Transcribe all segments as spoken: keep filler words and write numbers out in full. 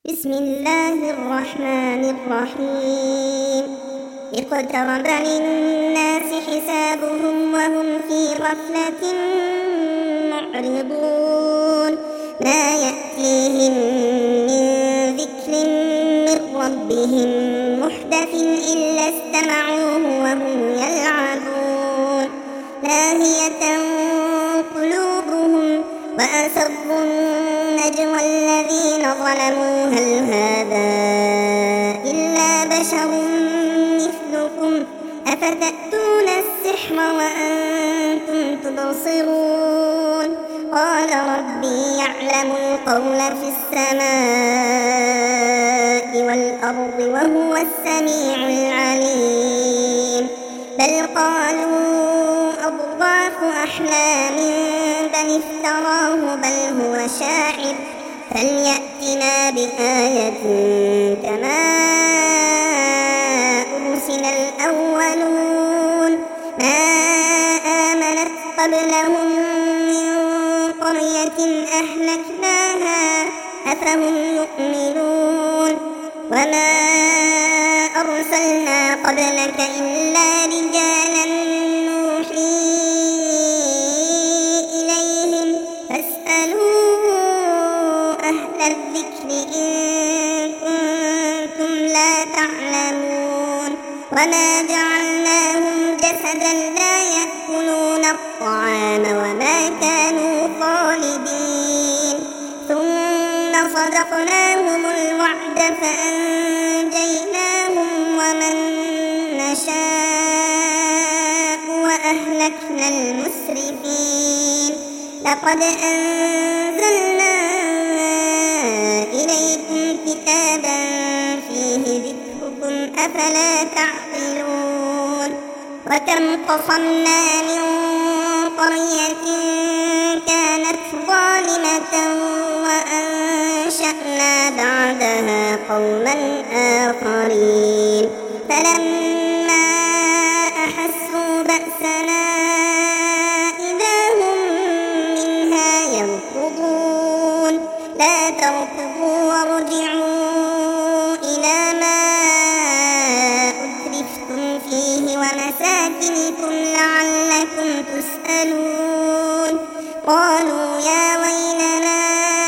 بسم الله الرحمن الرحيم اقترب للناس حسابهم وهم في غفلة معرضون ما يأتيهم من ذكر من ربهم محدث إلا استمعوه وهم يلعبون لاهية قلوبهم وأسروا النجوى الذين ظلموا هل هذا إلا بشر مثلكم أفتأتون السحر وأنتم تبصرون قال ربي يعلم القول في السماء والأرض وهو السميع العليم بل قالوا أضغاث أحلام بل افتراه بل هو شاعر فليأتنا بآية كما أرسل الأولون ما آمنت قبلهم من قرية أهلكناها أفهم يؤمنون وما أرسلنا قبلك إلا رجالا نوحي إليهم فاسألوا أهل الذكر إن كنتم لا تعلمون وما جعلناهم جسدا لا يأكلون الطعام وما كانوا خالدين ثم صدقناهم الوعد فأنجيناهم ومن نشاء وأهلكنا المسرفين لقد أنزلنا إليكم كتابا فيه ذكركم أفلا تعقلون وكم قصمنا من قرية كانت ظالمة وأنشأنا بعدها قوما آخرين فلما أحسوا بأسنا إذا هم منها يركضون لا تركضوا وارجعوا إلى ما أترفتم فيه ومساكنكم لعلكم تسألون قالوا يا ويلنا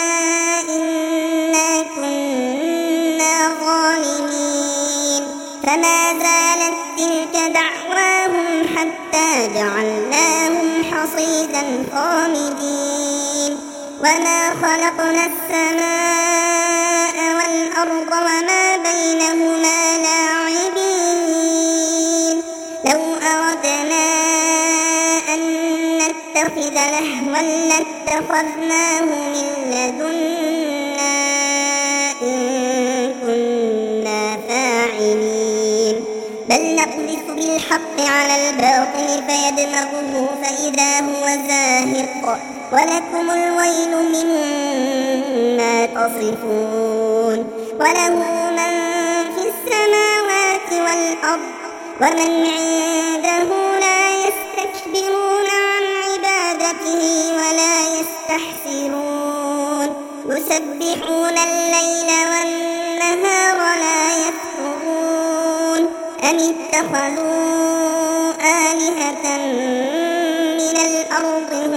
إنا كنا ظالمين فما زالت تلك دعواهم حتى جعلناهم حصيدا خامدين وما خلقنا السماء والأرض وما بينهما لاعبين لو أردنا أن نتخذ لهوا لاتخذناه من لدنا إن كنا فاعلين بل نقذف بالحق على الباطل فيدمغه فإذا هو زاهق ولكم الويل مما تصفون وله من في السماوات والأرض ومن عنده لا يستكبرون عن عبادته ولا يستحسرون يسبحون الليل والنهار لا يفترون أم اتخذوا آلهة من الأرض هم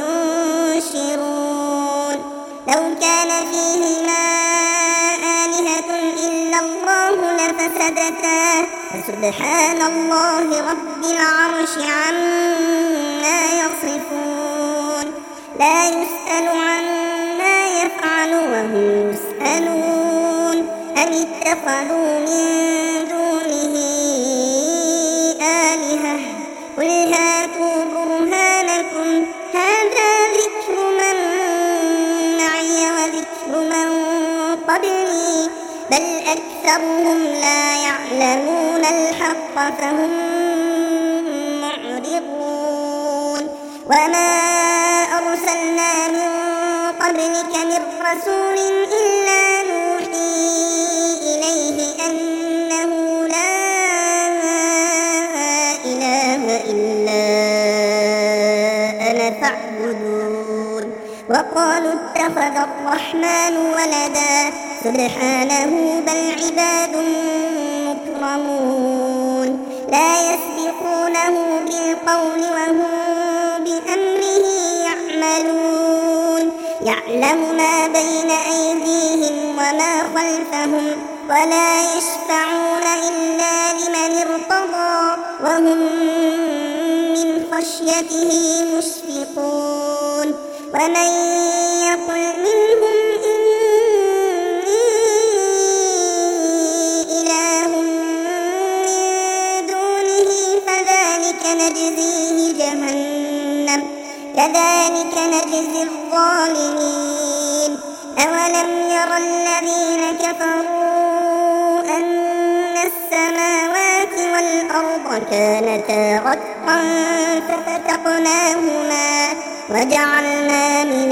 ينشرون لو كان فيهما آلهة إلا الله لفسدتا فسبحان الله رب العرش عما يصفون لا يسأل عما يفعل وهم يسألون أم اتخذوا من دونه آلهة قل هاتوا برهانكم هذا ذكر من معي وذكر من قبلي بل أكثرهم لا يعلمون الحق فهم معرضون وما أرسلنا من قبلك من رسول إلا نوحي إليه أنه لا إله إلا أنا فاعبدون وقالوا اتخذ الرحمن ولدا سبحانه بل عباد مكرمون لا يسبقونه بالقول وهم بأمره يعملون يعلم ما بين أيديهم وما خلفهم ولا يشفعون إلا لمن ارتضى وهم من خشيته مشفقون ومن يقل منهم إني إله من دونه فذلك نجزيه جهنم كذلك نجزي الظالمين أولم ير الذين كفروا أن السماوات والأرض كانتا رتقا ففتقناهما وجعلنا من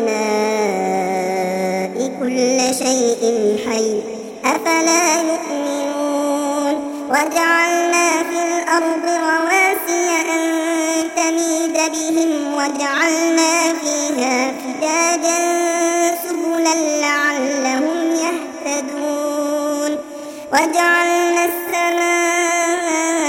الماء كل شيء حي أفلا يؤمنون وجعلنا في الأرض رواسي أن تميد بهم وجعلنا فيها فجاجا سبلا لعلهم يهتدون وجعلنا السماء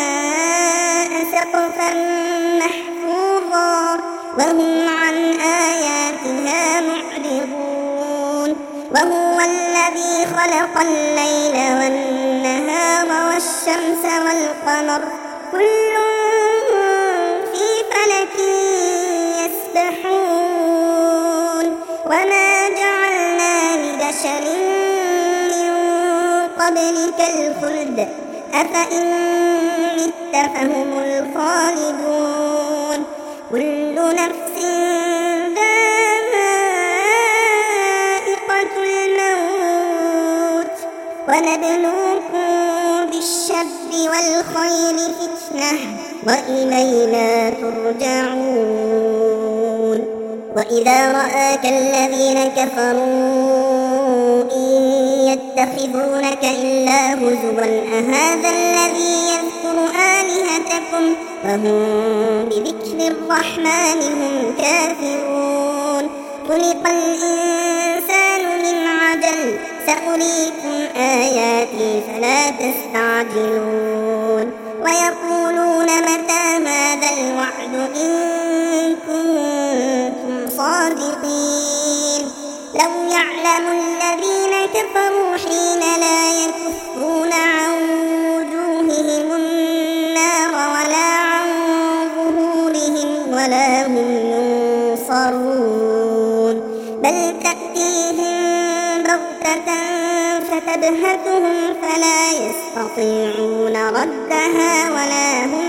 سقفا محفوظا وهم عن آياتها معرضون وهو الذي خلق الليل والنهار والشمس والقمر كل في فلك يسبحون وما جعلنا لبشر من قبلك الخلد أفإن مت فهم الخالدون كل نفس ذائقة الموت ونبلوكم بالشر والخير فتنة وإلينا ترجعون وإذا رآك الذين كفروا إن يتخذونك إلا هزوا أهذا الذي يذكر آلهتكم وهم بذكر الرحمن هم كافرون خلق الإنسان من عجل سأريكم آياتي فلا تستعجلون ويقولون متى هذا الوعد إن كنتم صادقين لو يعلم الذين كفروا حين لا يكفون عن وجوههم النار ولا عن ظهورهم ولا هم ينصرون بل تأتيهم بغتة فتبهتهم فلا يستطيعون ردها ولا هم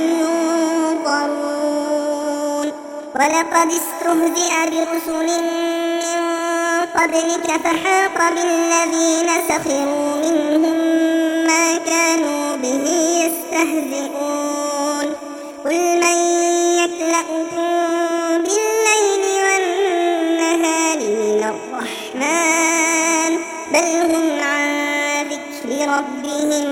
ينظرون ولقد استهزئ برسل من قبلك فحاق بالذين سخروا منهم ما كانوا به يستهزئون قل من يكلأكم بالليل والنهار من الرحمن بل هم عن ذكر ربهم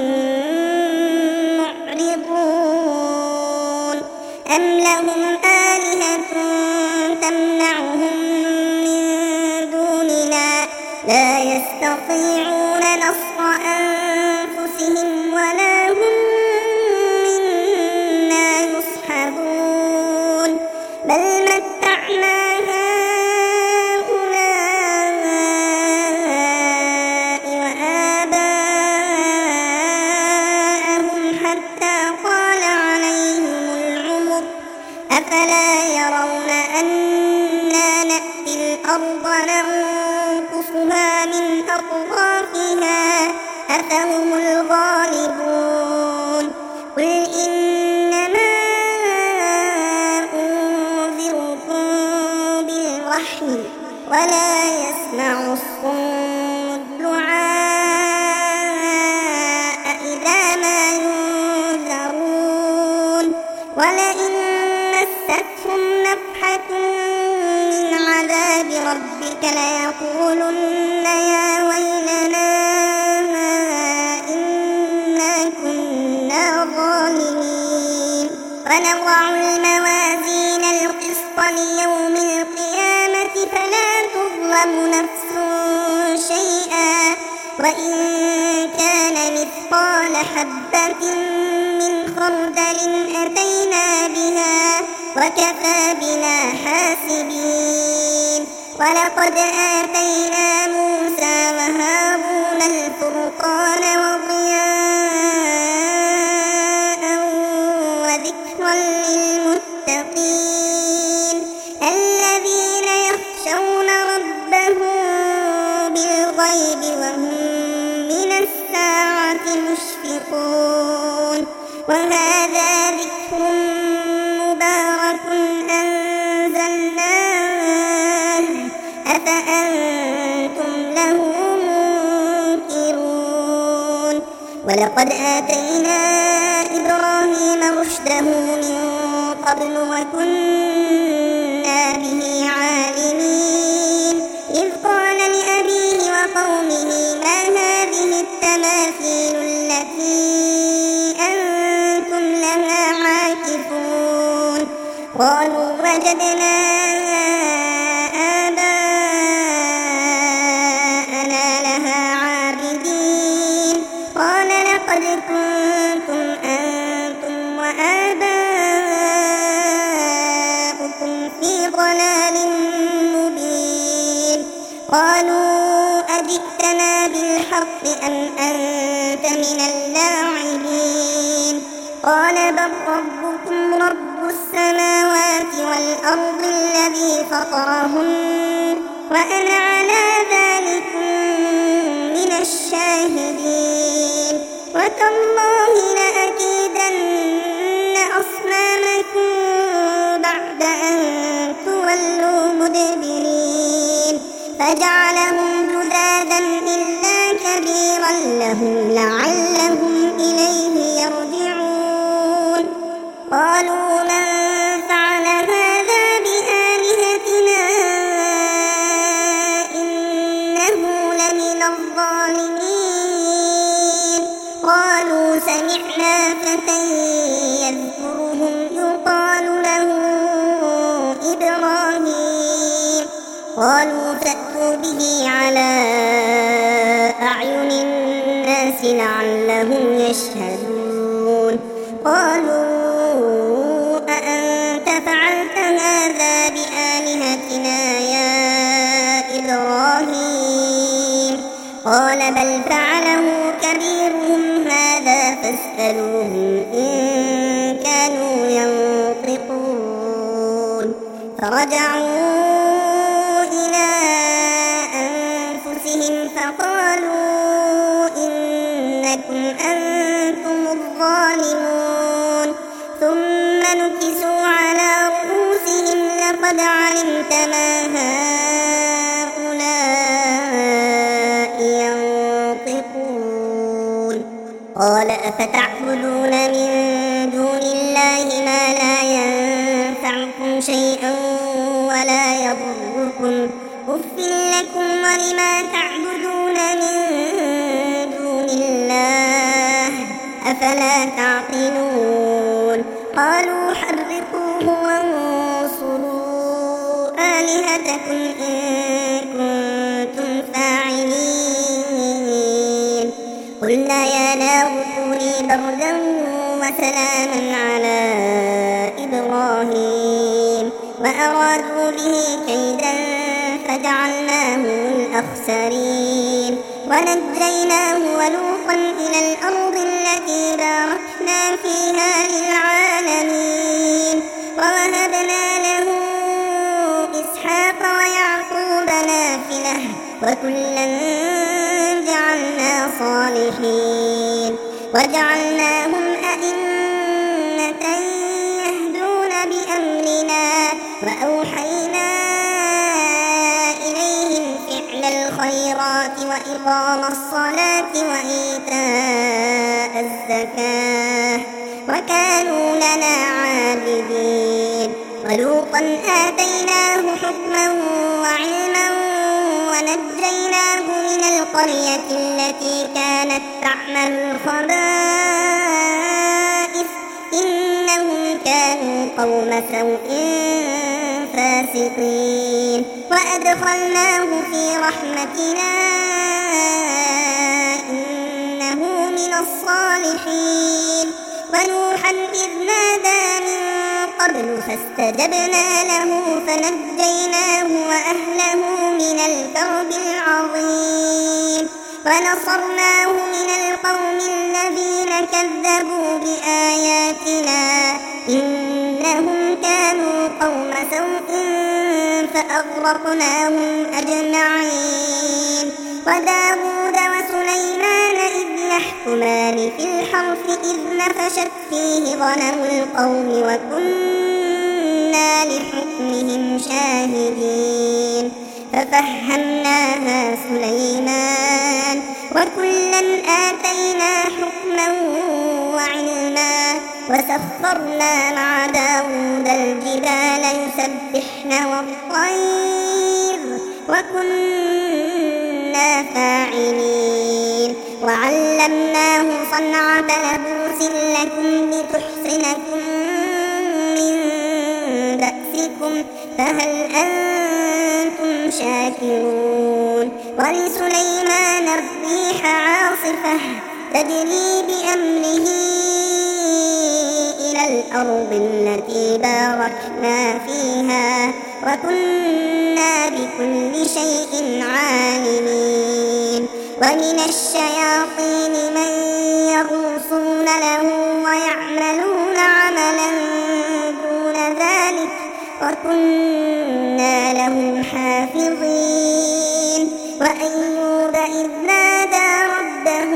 معرضون أم لهم آلهة تمنعهم من دوننا لا يستطيعون نصر أنفسهم ولا هم منا يصحبون بل متعنا أفلا يرون أنا نأتي الأرض ننقصها من أطرافها أفهم الغالبون قل إنما أنذركم بالوحي ولا يسمع الصم الدعاء إذا ما ينذرون ولئن مستهم نفحة من عذاب ربك ليقولن يا ويلنا إنا كنا ظالمين ونضع الموازين القسط ليوم القيامة فلا تظلم نفس شيئا وإن كان مثقال حبة من خردل أتينا بها وكفى بنا حاسبين ولقد آتينا موسى وهارون الفرقان وضياء وذكرا للمتقين الذين يخشون ربهم بالغيب وهم من الساعة مشفقون وهذا ذكر مبارك أنزلناه أفأنتم له منكرون ولقد آتينا إبراهيم رشده من قبل وكنا به عالمين إذ قال لأبيه وقومه ما هذه التماثيل التي أنتم لها عاكفون قالوا وجدنا آباءنا لها عابدين قال لقد كنتم أنتم وآباؤكم في ضلال مبين قالوا أجئتنا بالحق أم أنت من اللاعبين قال بل ربكم رب السماوات والأرض الذي فطرهن وأنا على ذلك من الشاهدين وتالله لأكيدن أصنامكم بعد أن تولوا مدبرين فجعلهم جذاذا إلا كبيرا لهم لعلهم إليه يرجعون قالوا من فعل هذا بآلهتنا إنه لمن الظالمين قالوا سمعنا فتى يذكرهم يقال له إبراهيم قالوا فأتوا به على أعين الناس لعلهم يشهدون قالوا أأنت فعلت هذا بآلهتنا يا إبراهيم قال بل فعله كبيرهم هذا فاسألوهم إن كانوا ينطقون فرجعوا إلى أنفسهم فقالوا إنكم أنتم الظالمون ثم نكسوا على رؤوسهم لقد علمت ما هؤلاء ينطقون قال أفتعبدون من دون الله ما لا ينفعكم شيئا ولا يضركم أف لكم ولما تعبدون من دون الله أفلا تعقلون قالوا حرقوه وانصروا آلهتكم إن كنتم فاعلين قلنا يا نار كوني بردا وسلاما على إبراهيم وأرادوا به كيدا فجعلناهم الأخسرين ونجيناه ولوطا إلى الأرض التي باركنا فيها للعالمين ووهبنا له إسحاق ويعقوب نافلة وكلا جعلنا صالحين وجعلناهم أئمة يهدون بأمرنا وأوحينا إليهم فعل الخيرات وإقام الصلاة وإيتاء الزكاة وكانوا لنا عابدين ولوطا آتيناه حكما وعلما ونجيناه من القرية التي كانت تعمل الخبائث إنهم كانوا قوم سوء فاسقين الفاسقين وأدخلناه في رحمتنا إنه من الصالحين ونوحا إذ نادى من قبل فاستجبنا له فنجيناه وأهله من الكرب العظيم ونصرناه من القوم الذين كذبوا بآياتنا إنهم كانوا قوم سوء فأغرقناهم أجمعين وداود وسليمان إذ يحكمان في الحرث إذ نفشت فيه غنم القوم وكنا لحكمهم شاهدين ففهمناها سليمان وكلا آتينا حكما وعلما وسخرنا مع داود الجبال يسبحن والطير وكنا فاعلين وعلمناه صنعة لبوس لكم لتحصنكم من بأسكم فهل أنتم شاكرون ولسليمان الريح عاصفة تجري بأمره إلى الأرض التي باركنا فيها وكنا بكل شيء عالمين ومن الشياطين من يغوصون له ويعملون عملا دون ذلك وكنا لهم حافظين وأيوب إذ نادى ربه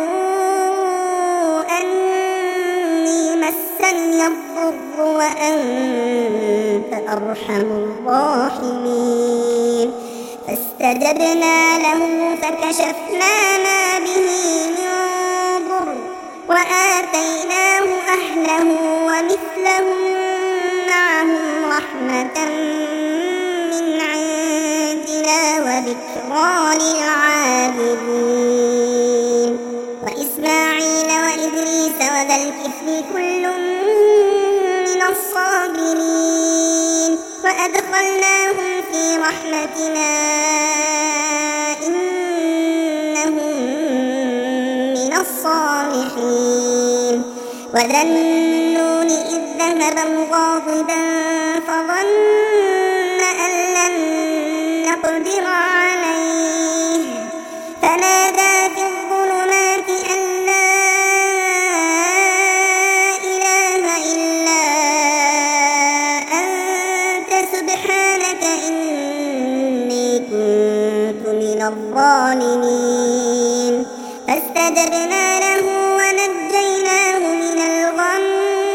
أني مسني الضر وأنت أرحم الراحمين فاستجبنا له فكشفنا ما به من ضر وآتيناه أهله ومثلهم معهم رحمة من عندنا وذكرى للعابدين وإسماعيل وإدريس وذا الكفل كل من الصابرين وأدخلناهم في رحمتنا إنهم من الصالحين وذا النون إذ ذهب مغاضبا فظن أن لن نقدر عليه فنادى في الظلمات أن لا إله إلا أنت سبحانك إني كنت من الظالمين فاستجبنا له ونجيناه من الغم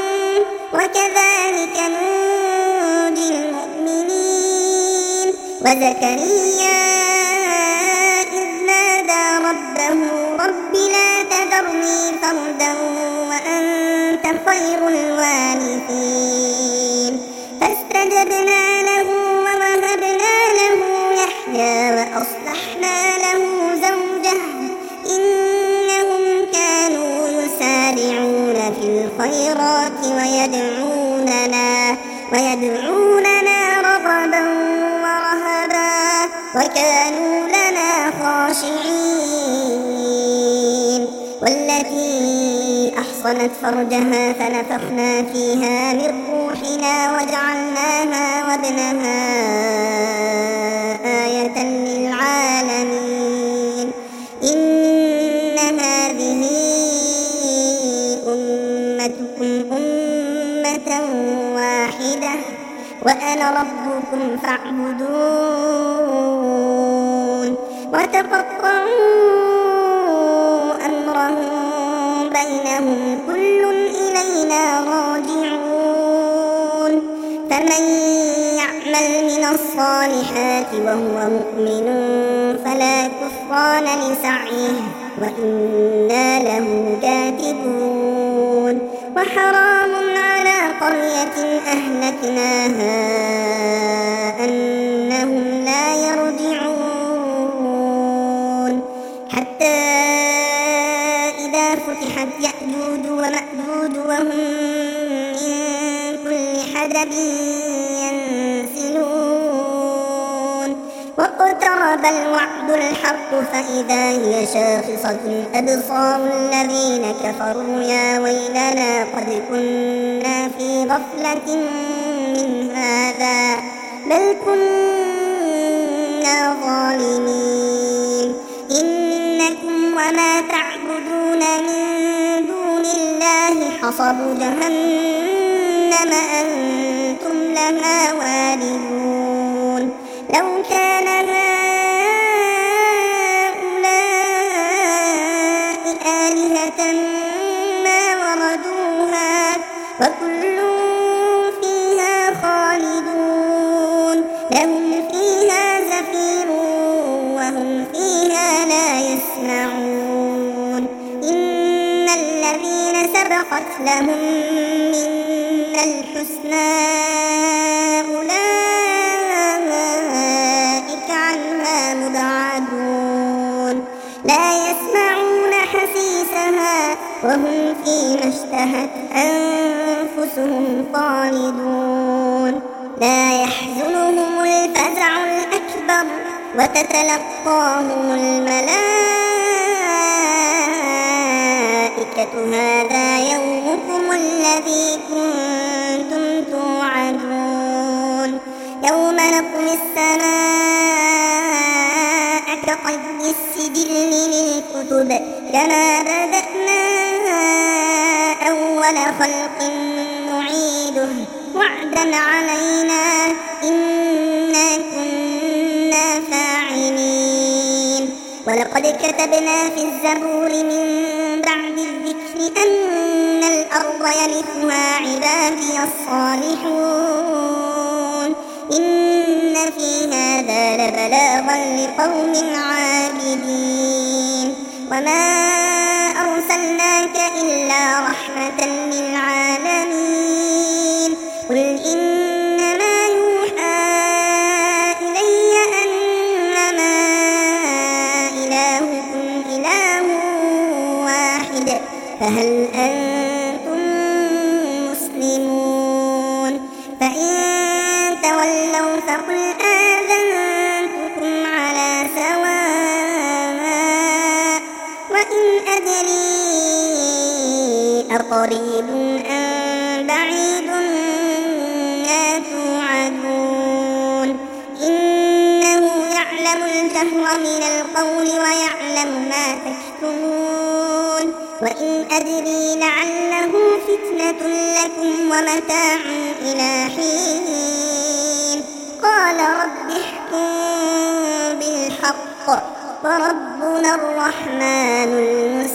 وكذلك ننجي المؤمنين وزكريا إذ نادى ربه رب لا تذرني فردا وأنت خير الوارثين فاستجبنا له ووهبنا له يحيى وأصلحنا له زوجه إنهم كانوا يسارعون في الخيرات ويدعوننا ويدعوننا رغبا ورهبا وكانوا لنا خاشعين والتي أحصنت فرجها فنفخنا فيها من روحنا وجعلناها وابنها آية للعالمين إن هذه أمتكم أمة واحدة وأنا ربكم فاعبدون وتقطعوا أمرهم بينهم كل إلينا راجعون فمن يعمل من الصالحات وهو مؤمن فلا كفران لسعيه وإنا له كاتبون وحرام على قرية أهلكناها أنهم لا يرجعون حتى إذا فتحت يأجوج ومأجوج وهم من كل حدب ينسلون اقترب الوعد الحق فإذا هي شاخصة أبصار الذين كفروا يا ويلنا قد كنا في غفلة من هذا بل كنا ظالمين إنكم وما تعبدون من دون الله حصب جهنم أنتم لها واردون لو كان هؤلاء آلهة ما وردوها وكل فيها خالدون لهم فيها زفير وهم فيها لا يسمعون إن الذين سبقت لهم منا الحسنى أولئك عنها مبعدون لا يسمعون حسيسها وهم فيما اشتهت أنفسهم خالدون لا يحزنهم الفزع الأكبر وتتلقاهم الملائكة هذا يومكم الذي كنتم توعدون يوم نطوي السماء كطي السجل للكتب كما بدأنا أول خلق نعيده وعدا علينا إنا كنا فاعلين ولقد كتبنا في الزبور من بعد الذكر أن الأرض يرثها عبادي الصالحون إن في هذا لبلاغا لقوم عابدين وما أرسلناك إلا رحمة للعالمين قل إنما يوحى إلي أنما إلهكم إله واحد فهل أنتم مسلمون فإن تولوا فقل آذنتكم على سواء وإن أدري أقريب أم بعيد ما توعدون إنه يعلم الجهر من القول ويعلم ما تكتمون وإن أدري لعله فتنة لكم ومتاع إلى حين قال رب احكم بالحق وربنا الرحمن المستعان